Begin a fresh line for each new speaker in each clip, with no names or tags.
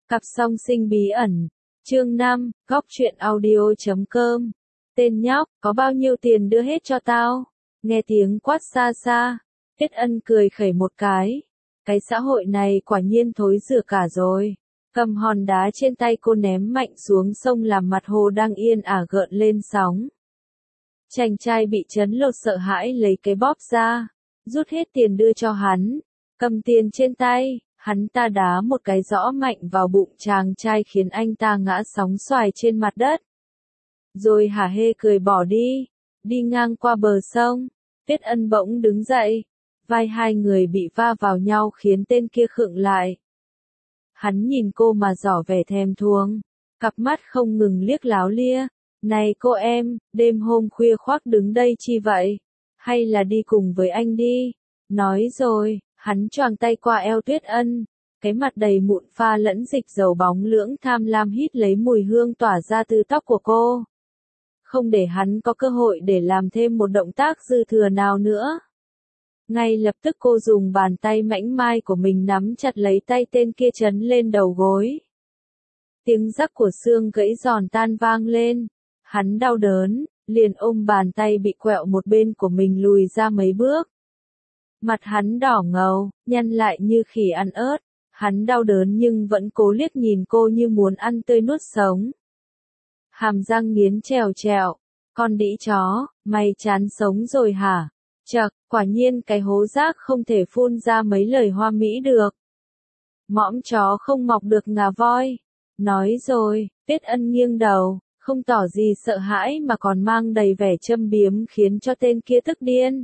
Cặp song sinh bí ẩn. Chương 5, góc truyện audio.com. Tên nhóc, có bao nhiêu tiền đưa hết cho tao? Nghe tiếng quát xa xa, Tiết Ân cười khẩy một cái. Cái xã hội này quả nhiên thối rửa cả rồi. Cầm hòn đá trên tay cô ném mạnh xuống sông làm mặt hồ đang yên ả gợn lên sóng. Chàng trai bị chấn lột sợ hãi lấy cái bóp ra, rút hết tiền đưa cho hắn. Cầm tiền trên tay, hắn ta đá một cái rõ mạnh vào bụng chàng trai khiến anh ta ngã sóng xoài trên mặt đất. Rồi hả hê cười bỏ đi. Đi ngang qua bờ sông, Tiết Ân bỗng đứng dậy. Vai hai người bị va vào nhau khiến tên kia khựng lại. Hắn nhìn cô mà giỏ vẻ thèm thuồng, cặp mắt không ngừng liếc láo lia. Này cô em, đêm hôm khuya khoác đứng đây chi vậy? Hay là đi cùng với anh đi? Nói rồi, hắn choàng tay qua eo Tuyết Ân. Cái mặt đầy mụn pha lẫn dịch dầu bóng lưỡng tham lam hít lấy mùi hương tỏa ra từ tóc của cô. Không để hắn có cơ hội để làm thêm một động tác dư thừa nào nữa. Ngay lập tức cô dùng bàn tay mảnh mai của mình nắm chặt lấy tay tên kia trấn lên đầu gối. Tiếng rắc của xương gãy giòn tan vang lên. Hắn đau đớn, liền ôm bàn tay bị quẹo một bên của mình lùi ra mấy bước. Mặt hắn đỏ ngầu, nhăn lại như khỉ ăn ớt. Hắn đau đớn nhưng vẫn cố liếc nhìn cô như muốn ăn tươi nuốt sống. Hàm răng nghiến trèo trèo. Con đĩ chó, mày chán sống rồi hả? Chậc, quả nhiên cái hố rác không thể phun ra mấy lời hoa mỹ được. Mõm chó không mọc được ngà voi. Nói rồi, Tiết Ân nghiêng đầu, không tỏ gì sợ hãi mà còn mang đầy vẻ châm biếm khiến cho tên kia tức điên.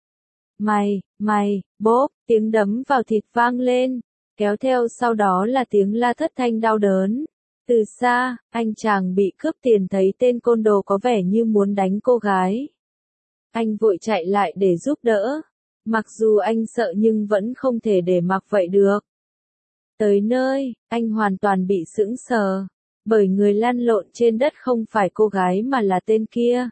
Mày, bốp, tiếng đấm vào thịt vang lên, kéo theo sau đó là tiếng la thất thanh đau đớn. Từ xa, anh chàng bị cướp tiền thấy tên côn đồ có vẻ như muốn đánh cô gái. Anh vội chạy lại để giúp đỡ. Mặc dù anh sợ nhưng vẫn không thể để mặc vậy được. Tới nơi, anh hoàn toàn bị sững sờ. Bởi người lăn lộn trên đất không phải cô gái mà là tên kia.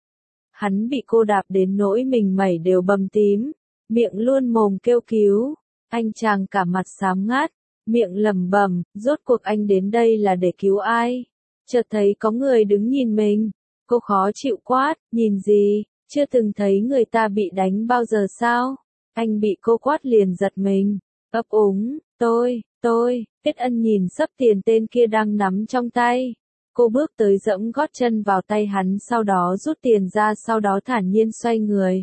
Hắn bị cô đạp đến nỗi mình mẩy đều bầm tím. Miệng luôn mồm kêu cứu. Anh chàng cả mặt xám ngát. Miệng lẩm bẩm, rốt cuộc anh đến đây là để cứu ai? Chợt thấy có người đứng nhìn mình. Cô khó chịu quát, nhìn gì? Chưa từng thấy người ta bị đánh bao giờ sao? Anh bị cô quát liền giật mình. Ấp úng, tôi, Tiết Ân nhìn xấp tiền tên kia đang nắm trong tay. Cô bước tới giẫm gót chân vào tay hắn sau đó rút tiền ra sau đó thản nhiên xoay người.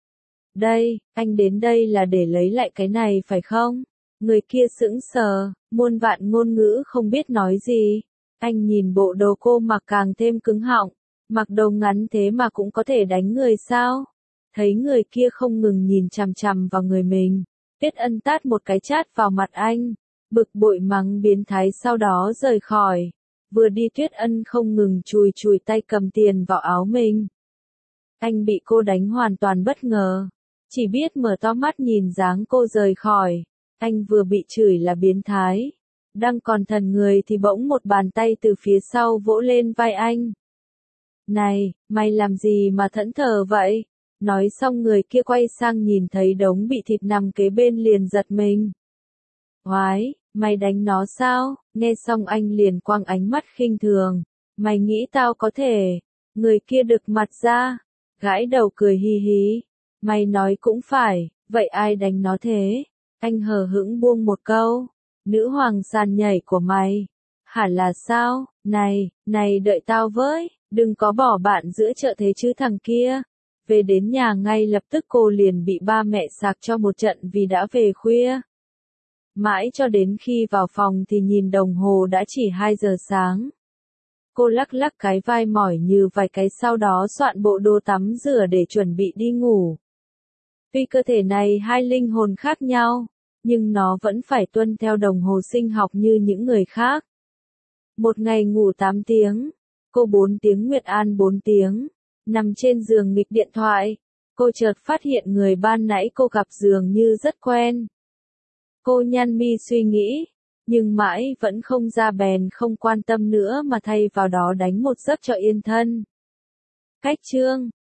Đây, anh đến đây là để lấy lại cái này phải không? Người kia sững sờ, muôn vạn ngôn ngữ không biết nói gì. Anh nhìn bộ đồ cô mặc càng thêm cứng họng. Mặc đồ ngắn thế mà cũng có thể đánh người sao? Thấy người kia không ngừng nhìn chằm chằm vào người mình. Tiết Ân tát một cái chát vào mặt anh. Bực bội mắng biến thái sau đó rời khỏi. Vừa đi Tiết Ân không ngừng chùi tay cầm tiền vào áo mình. Anh bị cô đánh hoàn toàn bất ngờ. Chỉ biết mở to mắt nhìn dáng cô rời khỏi. Anh vừa bị chửi là biến thái. Đang còn thần người thì bỗng một bàn tay từ phía sau vỗ lên vai anh. Này, mày làm gì mà thẫn thờ vậy? Nói xong người kia quay sang nhìn thấy đống bị thịt nằm kế bên liền giật mình. Oái, mày đánh nó sao? Nghe xong anh liền quăng ánh mắt khinh thường. Mày nghĩ tao có thể? Người kia đực mặt ra, gãi đầu cười hi hí. Mày nói cũng phải, vậy ai đánh nó thế? Anh hờ hững buông một câu. Nữ hoàng sàn nhảy của mày. Hẳn là sao? Này đợi tao với. Đừng có bỏ bạn giữa chợ thế chứ thằng kia. Về đến nhà ngay lập tức cô liền bị ba mẹ sạc cho một trận vì đã về khuya. Mãi cho đến khi vào phòng thì nhìn đồng hồ đã chỉ 2 giờ sáng. Cô lắc cái vai mỏi như vài cái sau đó soạn bộ đồ tắm rửa để chuẩn bị đi ngủ. Tuy cơ thể này hai linh hồn khác nhau, nhưng nó vẫn phải tuân theo đồng hồ sinh học như những người khác. Một ngày ngủ 8 tiếng. Cô 4 tiếng Nguyệt An 4 tiếng, nằm trên giường nghịch điện thoại, cô chợt phát hiện người ban nãy cô gặp dường như rất quen. Cô nhăn mi suy nghĩ, nhưng mãi vẫn không ra bèn không quan tâm nữa mà thay vào đó đánh một giấc cho yên thân. Cách chương